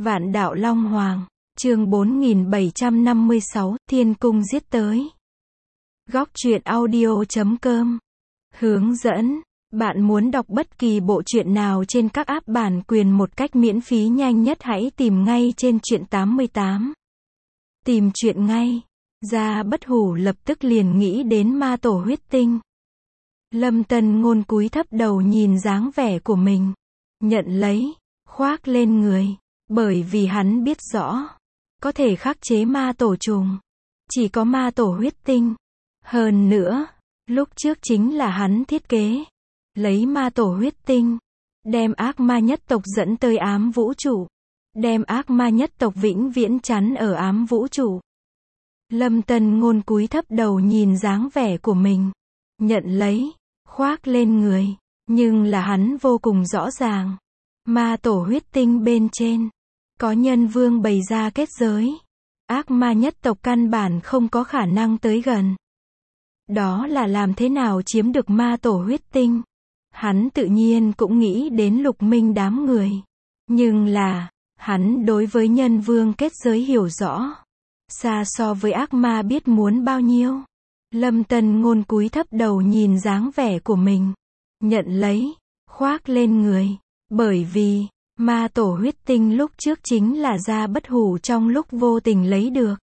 Vạn đạo Long Hoàng, chương 4756, Thiên Cung giết tới. Góc truyện audio.com. Hướng dẫn, bạn muốn đọc bất kỳ bộ truyện nào trên các app bản quyền một cách miễn phí nhanh nhất hãy tìm ngay trên truyện 88. Tìm truyện ngay. Gia Bất Hủ lập tức liền nghĩ đến ma tổ huyết tinh. Lâm Tân Ngôn cúi thấp đầu nhìn dáng vẻ của mình. Nhận lấy, khoác lên người. Bởi vì hắn biết rõ, có thể khắc chế ma tổ trùng, chỉ có ma tổ huyết tinh. Hơn nữa, lúc trước chính là hắn thiết kế, lấy ma tổ huyết tinh, đem ác ma nhất tộc dẫn tới ám vũ trụ, đem ác ma nhất tộc vĩnh viễn chắn ở ám vũ trụ. Lâm Tân Ngôn cúi thấp đầu nhìn dáng vẻ của mình, nhận lấy, khoác lên người, nhưng là hắn vô cùng rõ ràng, ma tổ huyết tinh bên trên có nhân vương bày ra kết giới, ác ma nhất tộc căn bản không có khả năng tới gần. Đó là làm thế nào chiếm được ma tổ huyết tinh? Hắn tự nhiên cũng nghĩ đến Lục Minh đám người. Nhưng là, hắn đối với nhân vương kết giới hiểu rõ, xa so với ác ma biết muốn bao nhiêu. Lâm Tân Ngôn cúi thấp đầu nhìn dáng vẻ của mình, nhận lấy, khoác lên người, bởi vì ma tổ huyết tinh lúc trước chính là Gia Bất Hủ trong lúc vô tình lấy được.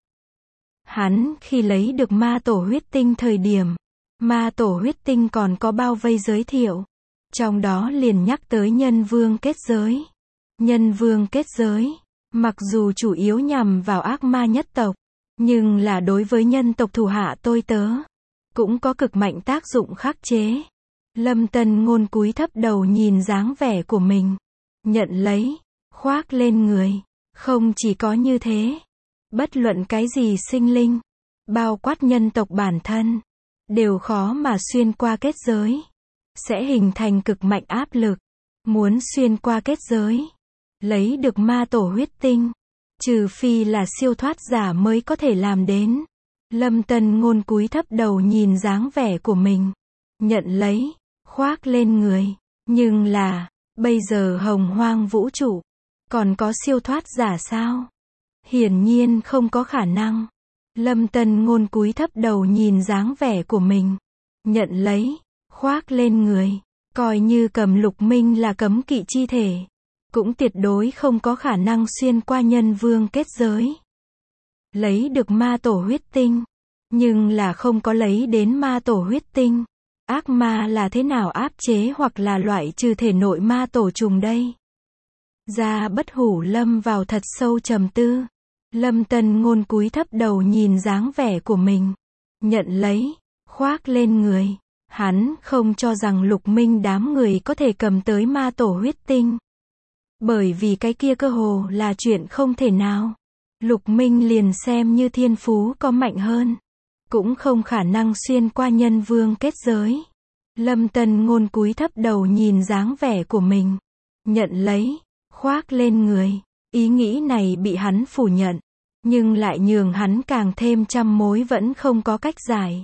Hắn khi lấy được ma tổ huyết tinh thời điểm, ma tổ huyết tinh còn có bao vây giới thiệu. Trong đó liền nhắc tới nhân vương kết giới. Nhân vương kết giới, mặc dù chủ yếu nhằm vào ác ma nhất tộc, nhưng là đối với nhân tộc thủ hạ tôi tớ, cũng có cực mạnh tác dụng khắc chế. Lâm Tân Ngôn cúi thấp đầu nhìn dáng vẻ của mình, nhận lấy, khoác lên người. Không chỉ có như thế, bất luận cái gì sinh linh, bao quát nhân tộc bản thân, đều khó mà xuyên qua kết giới, sẽ hình thành cực mạnh áp lực. Muốn xuyên qua kết giới, lấy được ma tổ huyết tinh, trừ phi là siêu thoát giả mới có thể làm đến. Lâm Tân Ngôn cúi thấp đầu nhìn dáng vẻ của mình, nhận lấy, khoác lên người, nhưng là bây giờ hồng hoang vũ trụ, còn có siêu thoát giả sao? Hiển nhiên không có khả năng. Lâm Tân Ngôn cúi thấp đầu nhìn dáng vẻ của mình, nhận lấy, khoác lên người, coi như cầm Lục Minh là cấm kỵ chi thể, cũng tuyệt đối không có khả năng xuyên qua nhân vương kết giới. Lấy được ma tổ huyết tinh, nhưng là không có lấy đến ma tổ huyết tinh. Ác ma là thế nào áp chế hoặc là loại trừ thể nội ma tổ trùng đây? Gia Bất Hủ lâm vào thật sâu trầm tư. Lâm Tân Ngôn cúi thấp đầu nhìn dáng vẻ của mình, nhận lấy, khoác lên người. Hắn không cho rằng Lục Minh đám người có thể cầm tới ma tổ huyết tinh. Bởi vì cái kia cơ hồ là chuyện không thể nào. Lục Minh liền xem như thiên phú có mạnh hơn, cũng không khả năng xuyên qua nhân vương kết giới. Lâm Tân Ngôn cúi thấp đầu nhìn dáng vẻ của mình, nhận lấy, khoác lên người. Ý nghĩ này bị hắn phủ nhận, nhưng lại nhường hắn càng thêm trăm mối vẫn không có cách giải.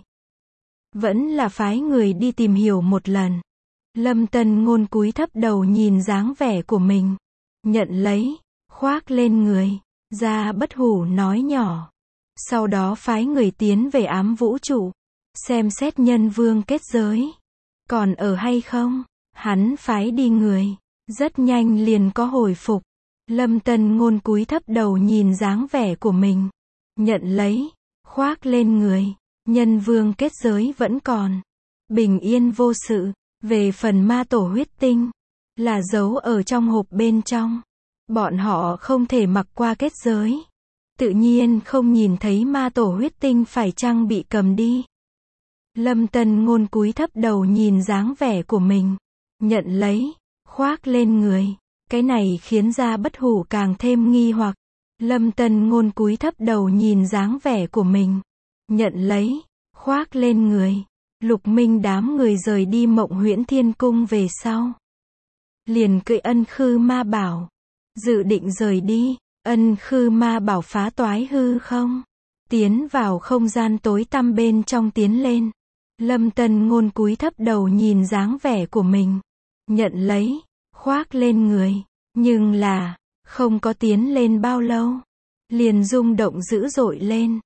Vẫn là phái người đi tìm hiểu một lần. Lâm Tân Ngôn cúi thấp đầu nhìn dáng vẻ của mình, nhận lấy, khoác lên người. Gia Bất Hủ nói nhỏ. Sau đó phái người tiến về ám vũ trụ, xem xét nhân vương kết giới còn ở hay không. Hắn phái đi người, rất nhanh liền có hồi phục. Lâm Tân Ngôn cúi thấp đầu nhìn dáng vẻ của mình, nhận lấy, khoác lên người. Nhân vương kết giới vẫn còn, bình yên vô sự. Về phần ma tổ huyết tinh, là giấu ở trong hộp bên trong. Bọn họ không thể mặc qua kết giới, tự nhiên không nhìn thấy ma tổ huyết tinh phải chăng bị cầm đi. Lâm Tân Ngôn cúi thấp đầu nhìn dáng vẻ của mình, nhận lấy, khoác lên người. Cái này khiến Gia Bất Hủ càng thêm nghi hoặc. Lâm Tân Ngôn cúi thấp đầu nhìn dáng vẻ của mình, nhận lấy, khoác lên người. Lục Minh đám người rời đi Mộng Huyễn Thiên Cung về sau, liền cưỡi Ân Khư Ma Bảo, dự định rời đi. Ân Khư Ma Bảo phá toái hư không, tiến vào không gian tối tăm bên trong tiến lên. Lâm Tân Ngôn cúi thấp đầu nhìn dáng vẻ của mình, nhận lấy, khoác lên người. Nhưng là, Không có tiến lên bao lâu, liền rung động dữ dội lên.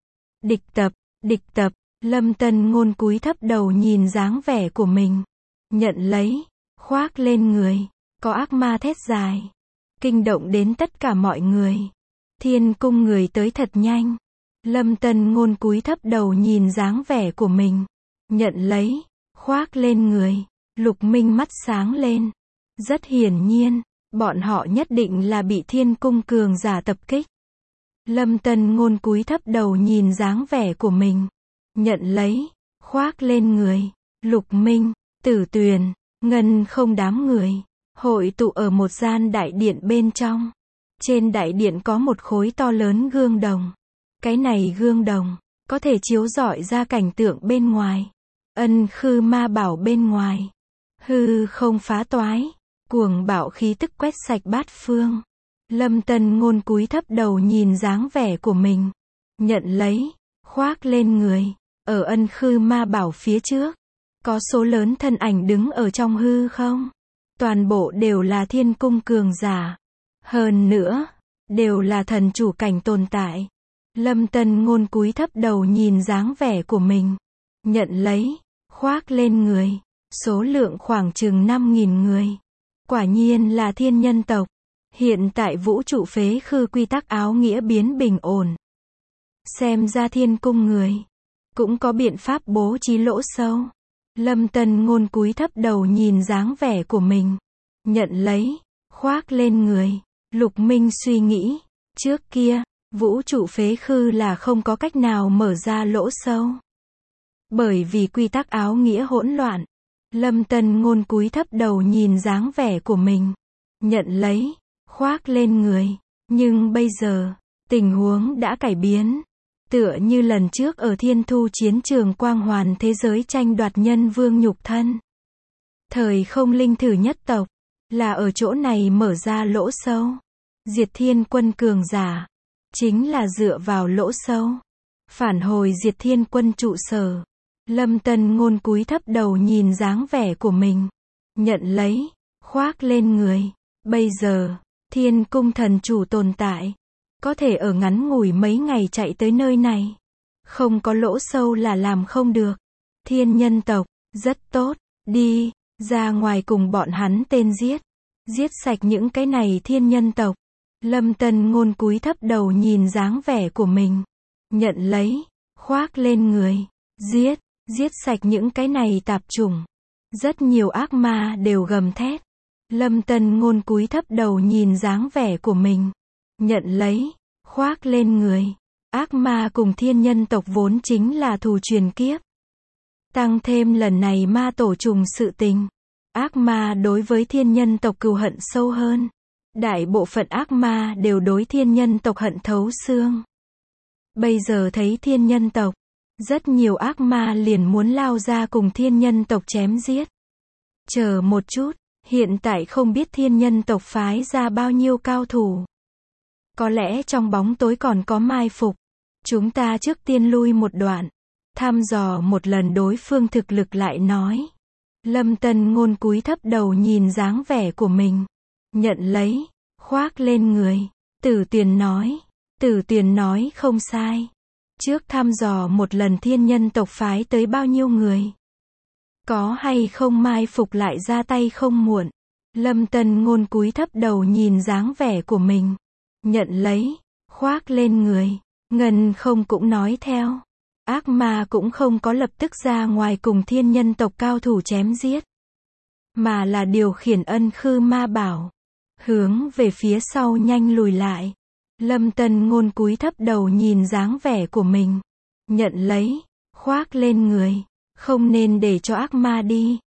Địch tập, Lâm Tân Ngôn cúi thấp đầu nhìn dáng vẻ của mình. Nhận lấy, khoác lên người, có ác ma thét dài. Kinh động đến tất cả mọi người. Thiên cung người tới thật nhanh. Lâm Tân Ngôn cúi thấp đầu nhìn dáng vẻ của mình. Nhận lấy, khoác lên người. Lục Minh mắt sáng lên. Rất hiển nhiên, bọn họ nhất định là bị thiên cung cường giả tập kích. Lâm Tân Ngôn cúi thấp đầu nhìn dáng vẻ của mình. Nhận lấy, khoác lên người. Lục Minh, Tử Tuyền, Ngân Không đám người hội tụ ở một gian đại điện bên trong. Trên đại điện có một khối to lớn gương đồng. Cái này gương đồng có thể chiếu rọi ra cảnh tượng bên ngoài. Ân Khư Ma Bảo bên ngoài. Hư không phá toái, cuồng bạo khí tức quét sạch bát phương. Lâm Tân Ngôn cúi thấp đầu nhìn dáng vẻ của mình. Nhận lấy, khoác lên người. Ở Ân Khư Ma Bảo phía trước, có số lớn thân ảnh đứng ở trong hư không. Toàn bộ đều là thiên cung cường giả. Hơn nữa, đều là thần chủ cảnh tồn tại. Lâm Tân Ngôn cúi thấp đầu nhìn dáng vẻ của mình. Nhận lấy, khoác lên người. Số lượng khoảng chừng 5.000 người. Quả nhiên là thiên nhân tộc. Hiện tại vũ trụ phế khư quy tắc áo nghĩa biến bình ổn. Xem ra thiên cung người cũng có biện pháp bố trí lỗ sâu. Lâm Tân Ngôn cúi thấp đầu nhìn dáng vẻ của mình. Nhận lấy, khoác lên người. Lục Minh suy nghĩ, trước kia, vũ trụ phế khư là không có cách nào mở ra lỗ sâu. Bởi vì quy tắc áo nghĩa hỗn loạn. Lâm Tân Ngôn cúi thấp đầu nhìn dáng vẻ của mình. Nhận lấy, khoác lên người. Nhưng bây giờ, tình huống đã cải biến. Tựa như lần trước ở Thiên Thu chiến trường quang hoàn thế giới tranh đoạt nhân vương nhục thân. Thời không linh thử nhất tộc, là ở chỗ này mở ra lỗ sâu. Diệt thiên quân cường giả, chính là dựa vào lỗ sâu. Phản hồi diệt thiên quân trụ sở. Lâm Tân Ngôn cúi thấp đầu nhìn dáng vẻ của mình. Nhận lấy, khoác lên người. Bây giờ, thiên cung thần chủ tồn tại. Có thể ở ngắn ngủi mấy ngày chạy tới nơi này. Không có lỗ sâu là làm không được. Thiên nhân tộc, rất tốt. Đi, ra ngoài cùng bọn hắn tên giết. Giết sạch những cái này thiên nhân tộc. Lâm Tân Ngôn cúi thấp đầu nhìn dáng vẻ của mình. Nhận lấy, khoác lên người. Giết sạch những cái này tạp chủng. Rất nhiều ác ma đều gầm thét. Lâm Tân Ngôn cúi thấp đầu nhìn dáng vẻ của mình. Nhận lấy, khoác lên người. Ác ma cùng thiên nhân tộc vốn chính là thù truyền kiếp. Tăng thêm lần này ma tổ trùng sự tình. Ác ma đối với thiên nhân tộc cừu hận sâu hơn. Đại bộ phận ác ma đều đối thiên nhân tộc hận thấu xương. Bây giờ thấy thiên nhân tộc, rất nhiều ác ma liền muốn lao ra cùng thiên nhân tộc chém giết. Chờ một chút, hiện tại không biết thiên nhân tộc phái ra bao nhiêu cao thủ. Có lẽ trong bóng tối còn có mai phục. Chúng ta trước tiên lui một đoạn. Thăm dò một lần đối phương thực lực lại nói. Lâm Tân Ngôn cúi thấp đầu nhìn dáng vẻ của mình. Nhận lấy, khoác lên người. Tử Tuyền nói không sai. Trước thăm dò một lần thiên nhân tộc phái tới bao nhiêu người. Có hay không mai phục lại ra tay không muộn. Lâm Tân Ngôn cúi thấp đầu nhìn dáng vẻ của mình. Nhận lấy, khoác lên người. Ngân Không cũng nói theo. Ác ma cũng không có lập tức ra ngoài cùng thiên nhân tộc cao thủ chém giết. Mà là điều khiển Ân Khư Ma Bảo. Hướng về phía sau nhanh lùi lại. Lâm Tân Ngôn cúi thấp đầu nhìn dáng vẻ của mình. Nhận lấy, khoác lên người. Không nên để cho ác ma đi.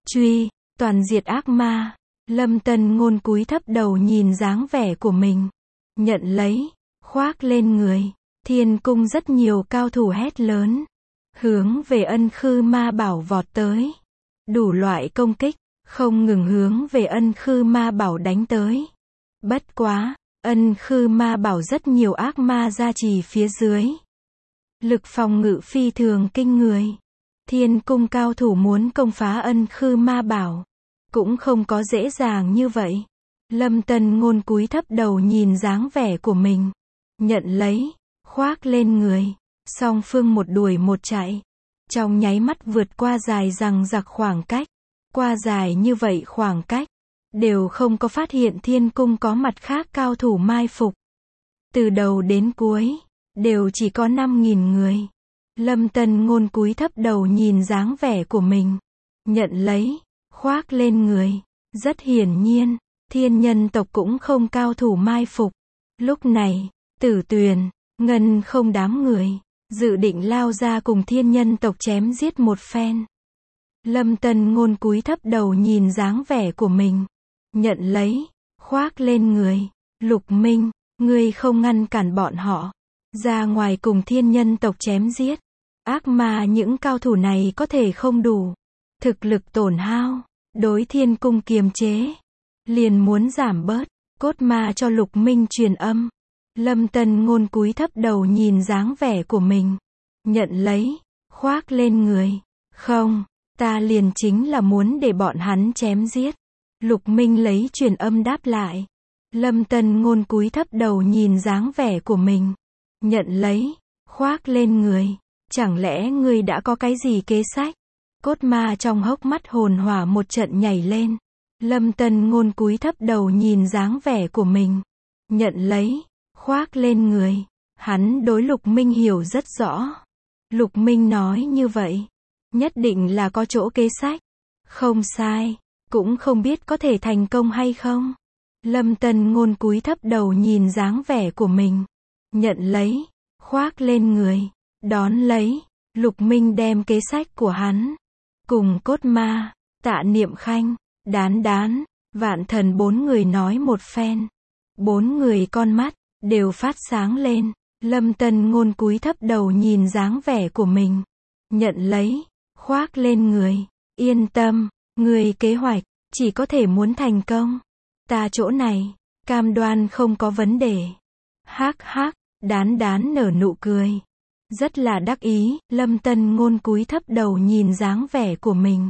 Toàn diệt ác ma. Lâm Tân Ngôn cúi thấp đầu nhìn dáng vẻ của mình. Nhận lấy, khoác lên người. Thiên cung rất nhiều cao thủ hét lớn. Hướng về Ân Khư Ma Bảo vọt tới. Đủ loại công kích, không ngừng hướng về Ân Khư Ma Bảo đánh tới. Bất quá, Ân Khư Ma Bảo rất nhiều ác ma gia trì phía dưới. Lực phòng ngự phi thường kinh người. Thiên cung cao thủ muốn công phá Ân Khư Ma Bảo. Cũng không có dễ dàng như vậy. Lâm Tân Ngôn cúi thấp đầu nhìn dáng vẻ của mình. Nhận lấy, khoác lên người. Song phương một đuổi một chạy. Trong nháy mắt vượt qua dài dằng dặc khoảng cách. Qua dài như vậy khoảng cách, đều không có phát hiện thiên cung có mặt khác cao thủ mai phục. Từ đầu đến cuối, đều chỉ có 5.000 người. Lâm Tân Ngôn cúi thấp đầu nhìn dáng vẻ của mình. Nhận lấy, khoác lên người. Rất hiển nhiên, thiên nhân tộc cũng không cao thủ mai phục. Lúc này, Tử Tuyền, Ngân không đám người, dự định lao ra cùng thiên nhân tộc chém giết một phen. Lâm Tân Ngôn cúi thấp đầu nhìn dáng vẻ của mình. Nhận lấy, khoác lên người. Lục Minh, ngươi không ngăn cản bọn họ. Ra ngoài cùng thiên nhân tộc chém giết. Ác ma những cao thủ này có thể không đủ. Thực lực tổn hao. Đối thiên cung kiềm chế. Liền muốn giảm bớt. Cốt ma cho Lục Minh truyền âm. Lâm Tân Ngôn cúi thấp đầu nhìn dáng vẻ của mình. Nhận lấy, khoác lên người. Không, ta liền chính là muốn để bọn hắn chém giết. Lục Minh lấy truyền âm đáp lại. Lâm Tân Ngôn cúi thấp đầu nhìn dáng vẻ của mình. Nhận lấy, khoác lên người. Chẳng lẽ ngươi đã có cái gì kế sách? Cốt ma trong hốc mắt hồn hỏa một trận nhảy lên. Lâm Tân Ngôn cúi thấp đầu nhìn dáng vẻ của mình. Nhận lấy, khoác lên người. Hắn đối Lục Minh hiểu rất rõ. Lục Minh nói như vậy, nhất định là có chỗ kế sách. Không sai, cũng không biết có thể thành công hay không. Lâm Tân Ngôn cúi thấp đầu nhìn dáng vẻ của mình. Nhận lấy, khoác lên người. Đón lấy, Lục Minh đem kế sách của hắn. Cùng Cốt Ma, Tạ Niệm Khanh, Đán Đán, Vạn Thần 4 người nói một phen. 4 người con mắt, đều phát sáng lên. Lâm Tân Ngôn cúi thấp đầu nhìn dáng vẻ của mình. Nhận lấy, khoác lên người. Yên tâm, người kế hoạch, chỉ có thể muốn thành công. Ta chỗ này, cam đoan không có vấn đề. Hắc hắc, Đán Đán nở nụ cười. Rất là đắc ý, Lâm Tân Ngôn cúi thấp đầu nhìn dáng vẻ của mình.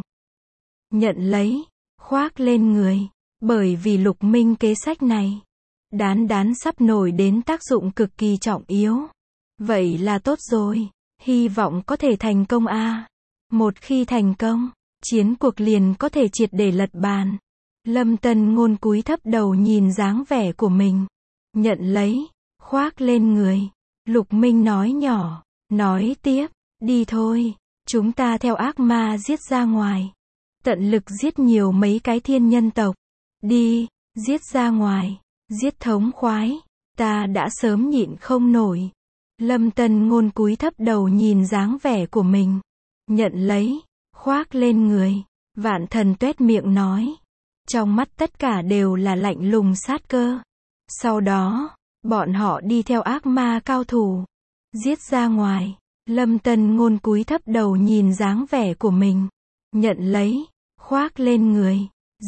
Nhận lấy, khoác lên người. Bởi vì Lục Minh kế sách này, Đán Đán sắp nổi đến tác dụng cực kỳ trọng yếu. Vậy là tốt rồi, hy vọng có thể thành công a. Một khi thành công, chiến cuộc liền có thể triệt để lật bàn. Lâm Tân Ngôn cúi thấp đầu nhìn dáng vẻ của mình. Nhận lấy, khoác lên người. Lục Minh nói nhỏ, nói tiếp, đi thôi, chúng ta theo ác ma giết ra ngoài. Tận lực giết nhiều mấy cái thiên nhân tộc. Đi, giết ra ngoài, giết thống khoái. Ta đã sớm nhịn không nổi. Lâm Tân Ngôn cúi thấp đầu nhìn dáng vẻ của mình. Nhận lấy, khoác lên người. Vạn Thần tuét miệng nói. Trong mắt tất cả đều là lạnh lùng sát cơ. Sau đó, bọn họ đi theo ác ma cao thủ. Giết ra ngoài. Lâm Tân Ngôn cúi thấp đầu nhìn dáng vẻ của mình. Nhận lấy, khoác lên người.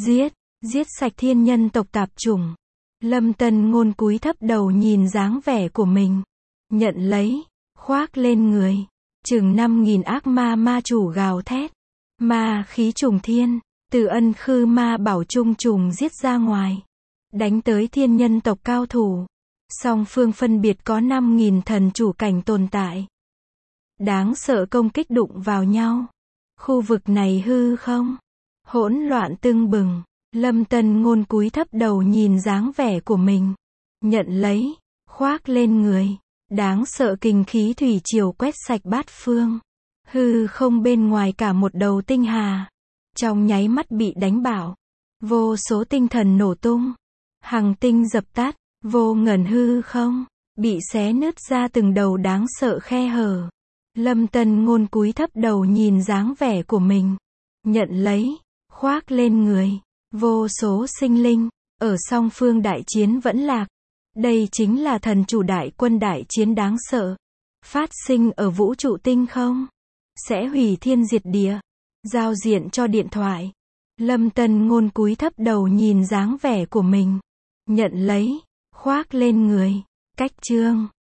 Giết sạch thiên nhân tộc tạp chủng. Lâm Tân Ngôn cúi thấp đầu nhìn dáng vẻ của mình. Nhận lấy, khoác lên người. Chừng 5.000 ác ma ma chủ gào thét. Ma khí trùng thiên, từ Ân Khư ma bảo trung trùng giết ra ngoài. Đánh tới thiên nhân tộc cao thủ. Song phương phân biệt có 5.000 thần chủ cảnh tồn tại. Đáng sợ công kích đụng vào nhau. Khu vực này hư không? Hỗn loạn tưng bừng. Lâm Tân Ngôn cúi thấp đầu nhìn dáng vẻ của mình. Nhận lấy, khoác lên người. Đáng sợ kinh khí thủy triều quét sạch bát phương. Hư không bên ngoài cả một đầu tinh hà. Trong nháy mắt bị đánh bạo. Vô số tinh thần nổ tung. Hằng tinh dập tắt. Vô ngần hư không, bị xé nứt ra từng đầu đáng sợ khe hở. Lâm Tân Ngôn cúi thấp đầu nhìn dáng vẻ của mình. Nhận lấy, khoác lên người. Vô số sinh linh, ở song phương đại chiến vẫn lạc. Đây chính là thần chủ đại quân đại chiến đáng sợ. Phát sinh ở vũ trụ tinh không. Sẽ hủy thiên diệt địa. Giao diện cho điện thoại. Lâm Tân Ngôn cúi thấp đầu nhìn dáng vẻ của mình. Nhận lấy, khoác lên người. Cách chương